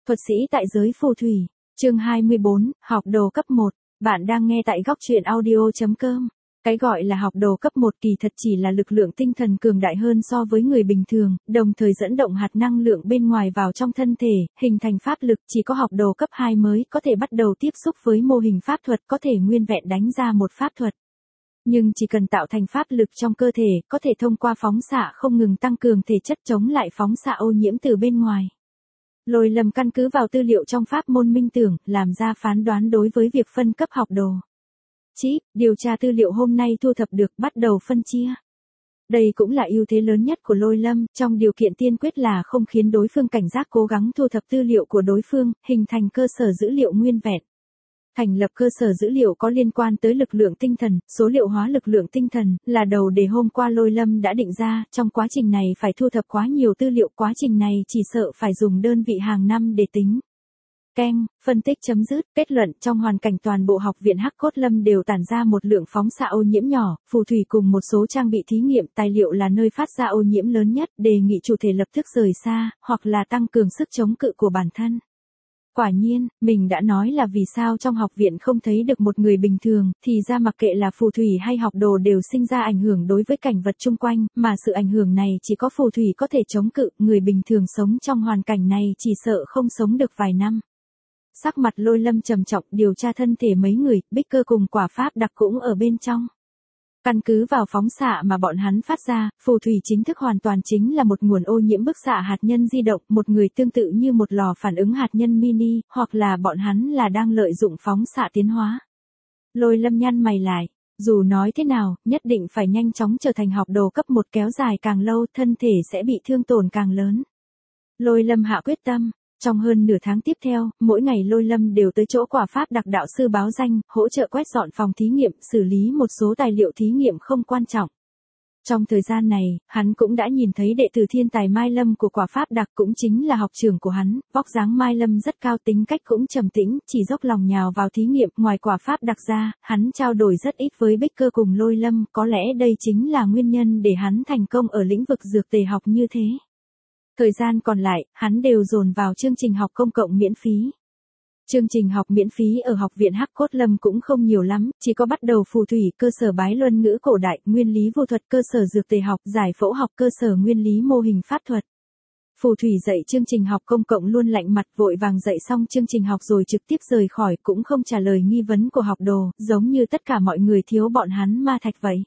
Thuật sĩ tại giới phù thủy, chương 24, học đồ cấp 1, bạn đang nghe tại góc truyện audio.com. Cái gọi là học đồ cấp 1 kỳ thật chỉ là lực lượng tinh thần cường đại hơn so với người bình thường, đồng thời dẫn động hạt năng lượng bên ngoài vào trong thân thể, hình thành pháp lực. Chỉ có học đồ cấp 2 mới có thể bắt đầu tiếp xúc với mô hình pháp thuật, có thể nguyên vẹn đánh ra một pháp thuật. Nhưng chỉ cần tạo thành pháp lực trong cơ thể, có thể thông qua phóng xạ không ngừng tăng cường thể chất chống lại phóng xạ ô nhiễm từ bên ngoài. Lôi Lâm căn cứ vào tư liệu trong pháp môn minh tưởng, làm ra phán đoán đối với việc phân cấp học đồ. Điều tra tư liệu hôm nay thu thập được, bắt đầu phân chia. Đây cũng là ưu thế lớn nhất của Lôi Lâm, trong điều kiện tiên quyết là không khiến đối phương cảnh giác, cố gắng thu thập tư liệu của đối phương, hình thành cơ sở dữ liệu nguyên vẹn. Thành lập cơ sở dữ liệu có liên quan tới lực lượng tinh thần, số liệu hóa lực lượng tinh thần, là đầu đề hôm qua Lôi Lâm đã định ra. Trong quá trình này phải thu thập quá nhiều tư liệu, quá trình này chỉ sợ phải dùng đơn vị hàng năm để tính. Phân tích chấm dứt, kết luận trong hoàn cảnh toàn bộ học viện Hắc Cốt Lâm đều tản ra một lượng phóng xạ ô nhiễm nhỏ, phù thủy cùng một số trang bị thí nghiệm tài liệu là nơi phát ra ô nhiễm lớn nhất, đề nghị chủ thể lập tức rời xa, hoặc là tăng cường sức chống cự của bản thân. Quả nhiên, mình đã nói là vì sao trong học viện không thấy được một người bình thường, thì ra mặc kệ là phù thủy hay học đồ đều sinh ra ảnh hưởng đối với cảnh vật chung quanh, mà sự ảnh hưởng này chỉ có phù thủy có thể chống cự, người bình thường sống trong hoàn cảnh này chỉ sợ không sống được vài năm. Sắc mặt Lôi Lâm trầm trọng, điều tra thân thể mấy người, Bích Cơ cùng Quả Pháp Đặc cũng ở bên trong. Căn cứ vào phóng xạ mà bọn hắn phát ra, phù thủy chính thức hoàn toàn chính là một nguồn ô nhiễm bức xạ hạt nhân di động, một người tương tự như một lò phản ứng hạt nhân mini, hoặc là bọn hắn là đang lợi dụng phóng xạ tiến hóa. Lôi Lâm nhăn mày lại, dù nói thế nào, nhất định phải nhanh chóng trở thành học đồ cấp 1, kéo dài càng lâu, thân thể sẽ bị thương tổn càng lớn. Lôi Lâm hạ quyết tâm. Trong hơn nửa tháng tiếp theo, mỗi ngày Lôi Lâm đều tới chỗ Quả Pháp Đặc đạo sư báo danh, hỗ trợ quét dọn phòng thí nghiệm, xử lý một số tài liệu thí nghiệm không quan trọng. Trong thời gian này, hắn cũng đã nhìn thấy đệ tử thiên tài Mai Lâm của Quả Pháp Đặc, cũng chính là học trưởng của hắn. Vóc dáng Mai Lâm rất cao, tính cách cũng trầm tĩnh, chỉ dốc lòng nhào vào thí nghiệm. Ngoài Quả Pháp Đặc ra, hắn trao đổi rất ít với Bích Cơ cùng Lôi Lâm, có lẽ đây chính là nguyên nhân để hắn thành công ở lĩnh vực dược tề học như thế. Thời gian còn lại, hắn đều dồn vào chương trình học công cộng miễn phí. Chương trình học miễn phí ở học viện Hắc Cốt Lâm cũng không nhiều lắm, chỉ có bắt đầu phù thủy, cơ sở bái luân ngữ cổ đại, nguyên lý vô thuật, cơ sở dược tề học, giải phẫu học, cơ sở nguyên lý mô hình pháp thuật. Phù thủy dạy chương trình học công cộng luôn lạnh mặt, vội vàng dạy xong chương trình học rồi trực tiếp rời khỏi, cũng không trả lời nghi vấn của học đồ, giống như tất cả mọi người thiếu bọn hắn ma thạch vậy.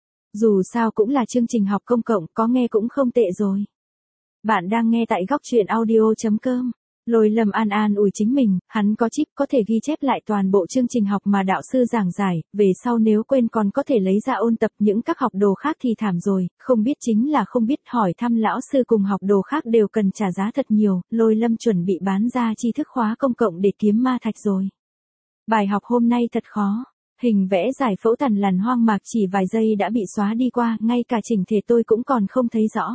Dù sao cũng là chương trình học công cộng, có nghe cũng không tệ rồi. Bạn đang nghe tại góc truyện audio.com. Lôi Lâm an ủi chính mình, hắn có chip có thể ghi chép lại toàn bộ chương trình học mà đạo sư giảng giải, về sau nếu quên còn có thể lấy ra ôn tập. Những các học đồ khác thì thảm rồi, không biết chính là không biết, hỏi thăm lão sư cùng học đồ khác đều cần trả giá thật nhiều. Lôi Lâm chuẩn bị bán ra tri thức khóa công cộng để kiếm ma thạch rồi. Bài học hôm nay thật khó. Hình vẽ giải phẫu thằn lằn hoang mạc chỉ vài giây đã bị xóa đi qua, ngay cả chỉnh thể tôi cũng còn không thấy rõ.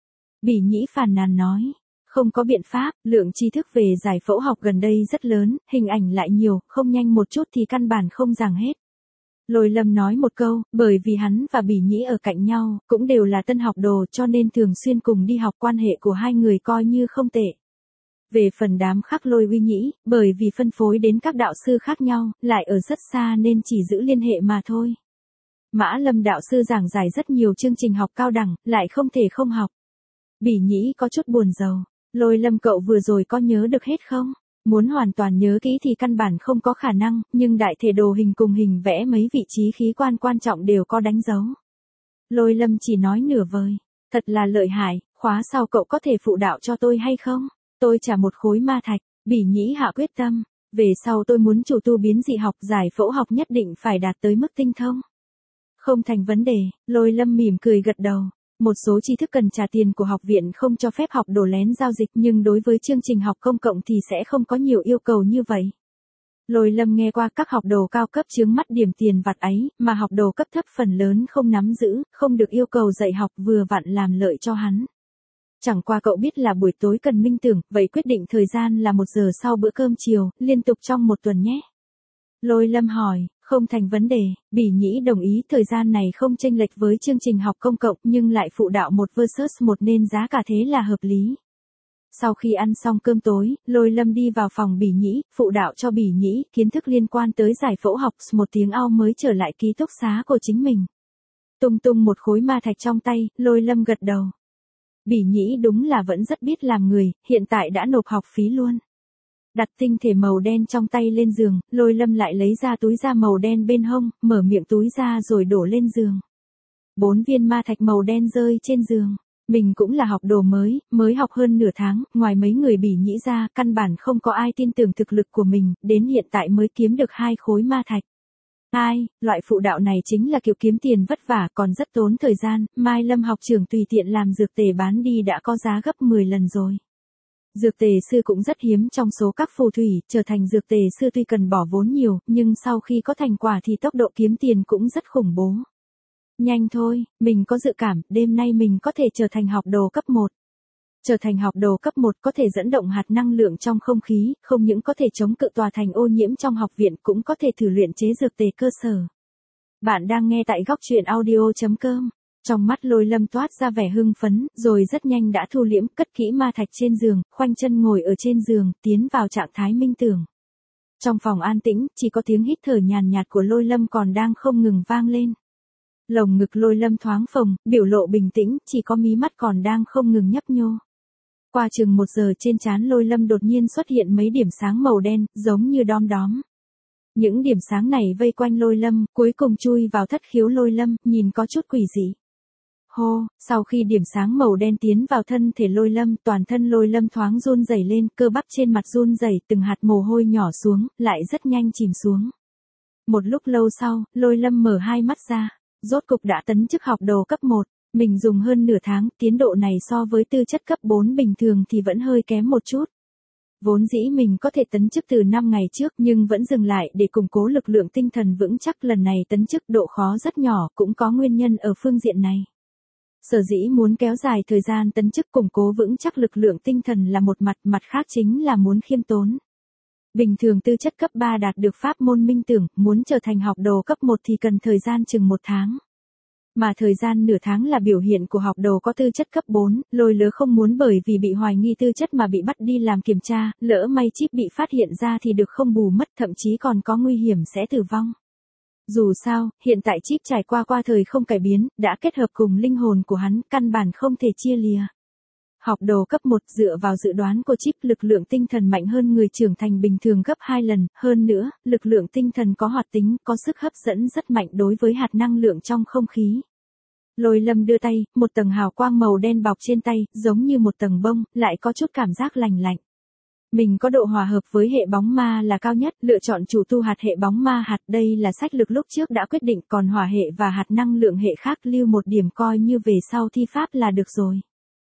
Bỉ Nhĩ phàn nàn nói, không có biện pháp, lượng tri thức về giải phẫu học gần đây rất lớn, hình ảnh lại nhiều, không nhanh một chút thì căn bản không giảng hết. Lôi Lâm nói một câu, bởi vì hắn và Bỉ Nhĩ ở cạnh nhau, cũng đều là tân học đồ cho nên thường xuyên cùng đi học, quan hệ của hai người coi như không tệ. Về phần đám Khắc Lôi Uy Nhĩ, bởi vì phân phối đến các đạo sư khác nhau, lại ở rất xa nên chỉ giữ liên hệ mà thôi. Mã Lâm đạo sư giảng giải rất nhiều chương trình học cao đẳng, lại không thể không học. Bỉ Nhĩ có chút buồn rầu. Lôi Lâm cậu vừa rồi có nhớ được hết không? Muốn hoàn toàn nhớ kỹ thì căn bản không có khả năng, nhưng đại thể đồ hình cùng hình vẽ mấy vị trí khí quan quan trọng đều có đánh dấu. Lôi Lâm chỉ nói nửa vời. Thật là lợi hại, khóa sau cậu có thể phụ đạo cho tôi hay không? Tôi trả một khối ma thạch. Bỉ Nhĩ hạ quyết tâm. Về sau tôi muốn chủ tu biến dị học, giải phẫu học nhất định phải đạt tới mức tinh thông. Không thành vấn đề, Lôi Lâm mỉm cười gật đầu. Một số tri thức cần trả tiền của học viện không cho phép học đồ lén giao dịch, nhưng đối với chương trình học công cộng thì sẽ không có nhiều yêu cầu như vậy. Lôi Lâm nghe qua các học đồ cao cấp chướng mắt điểm tiền vặt ấy, mà học đồ cấp thấp phần lớn không nắm giữ, không được yêu cầu dạy học, vừa vặn làm lợi cho hắn. Chẳng qua cậu biết là buổi tối cần minh tưởng, vậy quyết định thời gian là 1 giờ sau bữa cơm chiều, liên tục trong 1 tuần nhé. Lôi Lâm hỏi, không thành vấn đề. Bỉ Nhĩ đồng ý, thời gian này không chênh lệch với chương trình học công cộng nhưng lại phụ đạo 1 versus 1 nên giá cả thế là hợp lý. Sau khi ăn xong cơm tối, Lôi Lâm đi vào phòng Bỉ Nhĩ, phụ đạo cho Bỉ Nhĩ, kiến thức liên quan tới giải phẫu học, một tiếng ao mới trở lại ký túc xá của chính mình. Tung tung một khối ma thạch trong tay, Lôi Lâm gật đầu. Bỉ Nhĩ đúng là vẫn rất biết làm người, hiện tại đã nộp học phí luôn. Đặt tinh thể màu đen trong tay lên giường, Lôi Lâm lại lấy ra túi da màu đen bên hông, mở miệng túi ra rồi đổ lên giường. 4 viên ma thạch màu đen rơi trên giường. Mình cũng là học đồ mới học hơn nửa tháng, ngoài mấy người Bỉ Nhĩ ra, căn bản không có ai tin tưởng thực lực của mình, đến hiện tại mới kiếm được 2 khối ma thạch. Loại phụ đạo này chính là kiểu kiếm tiền vất vả còn rất tốn thời gian, Mai Lâm học trưởng tùy tiện làm dược tề bán đi đã có giá gấp 10 lần rồi. Dược tề sư cũng rất hiếm trong số các phù thủy, trở thành dược tề sư tuy cần bỏ vốn nhiều, nhưng sau khi có thành quả thì tốc độ kiếm tiền cũng rất khủng bố. Nhanh thôi, mình có dự cảm, đêm nay mình có thể trở thành học đồ cấp 1. Trở thành học đồ cấp 1 có thể dẫn động hạt năng lượng trong không khí, không những có thể chống cự tòa thành ô nhiễm trong học viện cũng có thể thử luyện chế dược tề cơ sở. Bạn đang nghe tại góc truyện audio.com. Trong mắt Lôi Lâm toát ra vẻ hưng phấn, rồi rất nhanh đã thu liễm, cất kỹ ma thạch trên giường, khoanh chân ngồi ở trên giường, tiến vào trạng thái minh tưởng. Trong phòng an tĩnh, chỉ có tiếng hít thở nhàn nhạt của Lôi Lâm còn đang không ngừng vang lên. Lồng ngực Lôi Lâm thoáng phồng, biểu lộ bình tĩnh, chỉ có mí mắt còn đang không ngừng nhấp nhô. Qua chừng 1 giờ trên trán Lôi Lâm đột nhiên xuất hiện mấy điểm sáng màu đen, giống như đom đóm. Những điểm sáng này vây quanh Lôi Lâm, cuối cùng chui vào thất khiếu Lôi Lâm, nhìn có chút quỷ dị. Hô, sau khi điểm sáng màu đen tiến vào thân thể Lôi Lâm, toàn thân Lôi Lâm thoáng run rẩy lên, cơ bắp trên mặt run rẩy, từng hạt mồ hôi nhỏ xuống, lại rất nhanh chìm xuống. Một lúc lâu sau, Lôi Lâm mở hai mắt ra, rốt cục đã tấn chức học đồ cấp 1, mình dùng hơn nửa tháng, tiến độ này so với tư chất cấp 4 bình thường thì vẫn hơi kém một chút. Vốn dĩ mình có thể tấn chức từ 5 ngày trước nhưng vẫn dừng lại để củng cố lực lượng tinh thần vững chắc, lần này tấn chức độ khó rất nhỏ, cũng có nguyên nhân ở phương diện này. Sở dĩ muốn kéo dài thời gian tấn chức củng cố vững chắc lực lượng tinh thần là một mặt, mặt khác chính là muốn khiêm tốn. Bình thường tư chất cấp 3 đạt được pháp môn minh tưởng, muốn trở thành học đồ cấp 1 thì cần thời gian chừng 1 tháng. Mà thời gian nửa tháng là biểu hiện của học đồ có tư chất cấp 4, Lôi Lứa không muốn bởi vì bị hoài nghi tư chất mà bị bắt đi làm kiểm tra, lỡ may chip bị phát hiện ra thì được không bù mất, thậm chí còn có nguy hiểm sẽ tử vong. Dù sao, hiện tại chip trải qua thời không cải biến, đã kết hợp cùng linh hồn của hắn, căn bản không thể chia lìa. Học đồ cấp 1 dựa vào dự đoán của chip, lực lượng tinh thần mạnh hơn người trưởng thành bình thường gấp 2 lần, hơn nữa, lực lượng tinh thần có hoạt tính, có sức hấp dẫn rất mạnh đối với hạt năng lượng trong không khí. Lôi Lâm đưa tay, một tầng hào quang màu đen bọc trên tay, giống như một tầng bông, lại có chút cảm giác lành lạnh. Mình có độ hòa hợp với hệ bóng ma là cao nhất, lựa chọn chủ tu hạt hệ bóng ma hạt, đây là sách lược lúc trước đã quyết định, còn hỏa hệ và hạt năng lượng hệ khác lưu một điểm coi như về sau thi pháp là được rồi.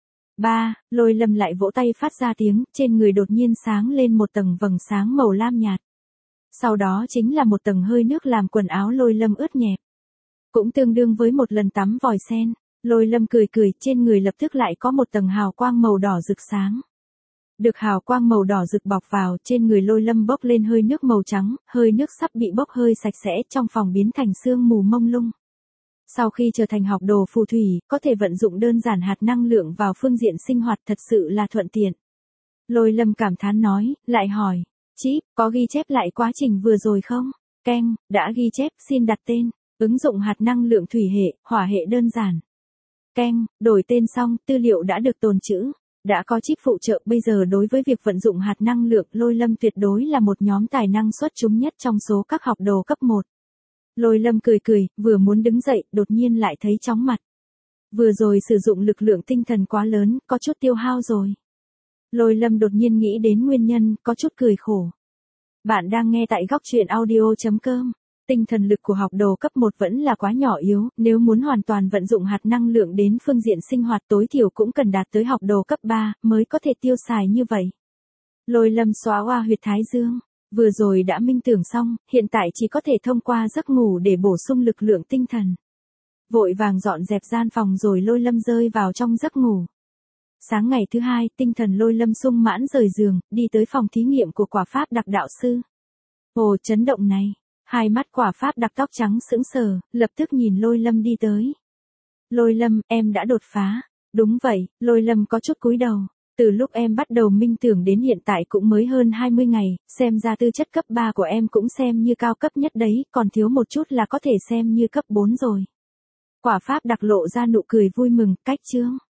Lôi Lâm lại vỗ tay phát ra tiếng, trên người đột nhiên sáng lên một tầng vầng sáng màu lam nhạt. Sau đó chính là một tầng hơi nước làm quần áo Lôi Lâm ướt nhẹp. Cũng tương đương với một lần tắm vòi sen. Lôi Lâm cười cười, trên người lập tức lại có một tầng hào quang màu đỏ rực sáng. Được hào quang màu đỏ rực bọc vào, trên người Lôi Lâm bốc lên hơi nước màu trắng, hơi nước sắp bị bốc hơi sạch sẽ, trong phòng biến thành sương mù mông lung. Sau khi trở thành học đồ phù thủy, có thể vận dụng đơn giản hạt năng lượng vào phương diện sinh hoạt, thật sự là thuận tiện. Lôi Lâm cảm thán nói, lại hỏi, Chip, có ghi chép lại quá trình vừa rồi không? Keng, đã ghi chép, xin đặt tên. Ứng dụng hạt năng lượng thủy hệ, hỏa hệ đơn giản. Keng, đổi tên xong, tư liệu đã được tồn trữ. Đã có chip phụ trợ, bây giờ đối với việc vận dụng hạt năng lượng, Lôi Lâm tuyệt đối là một nhóm tài năng xuất chúng nhất trong số các học đồ cấp 1. Lôi Lâm cười cười, vừa muốn đứng dậy, đột nhiên lại thấy chóng mặt. Vừa rồi sử dụng lực lượng tinh thần quá lớn, có chút tiêu hao rồi. Lôi Lâm đột nhiên nghĩ đến nguyên nhân, có chút cười khổ. Bạn đang nghe tại góc truyện audio.com. Tinh thần lực của học đồ cấp 1 vẫn là quá nhỏ yếu, nếu muốn hoàn toàn vận dụng hạt năng lượng đến phương diện sinh hoạt tối thiểu cũng cần đạt tới học đồ cấp 3, mới có thể tiêu xài như vậy. Lôi Lâm xóa oa huyệt thái dương. Vừa rồi đã minh tưởng xong, hiện tại chỉ có thể thông qua giấc ngủ để bổ sung lực lượng tinh thần. Vội vàng dọn dẹp gian phòng rồi Lôi Lâm rơi vào trong giấc ngủ. Sáng ngày thứ hai, tinh thần Lôi Lâm sung mãn rời giường, đi tới phòng thí nghiệm của quả pháp đặc đạo sư. Ồ, chấn động này. Hai mắt quả pháp đặc tóc trắng sững sờ, lập tức nhìn Lôi Lâm đi tới. Lôi Lâm, em đã đột phá. Đúng vậy, Lôi Lâm có chút cúi đầu. Từ lúc em bắt đầu minh tưởng đến hiện tại cũng mới hơn 20 ngày, xem ra tư chất cấp 3 của em cũng xem như cao cấp nhất đấy, còn thiếu một chút là có thể xem như cấp 4 rồi. Quả Pháp đặc lộ ra nụ cười vui mừng, cách chương.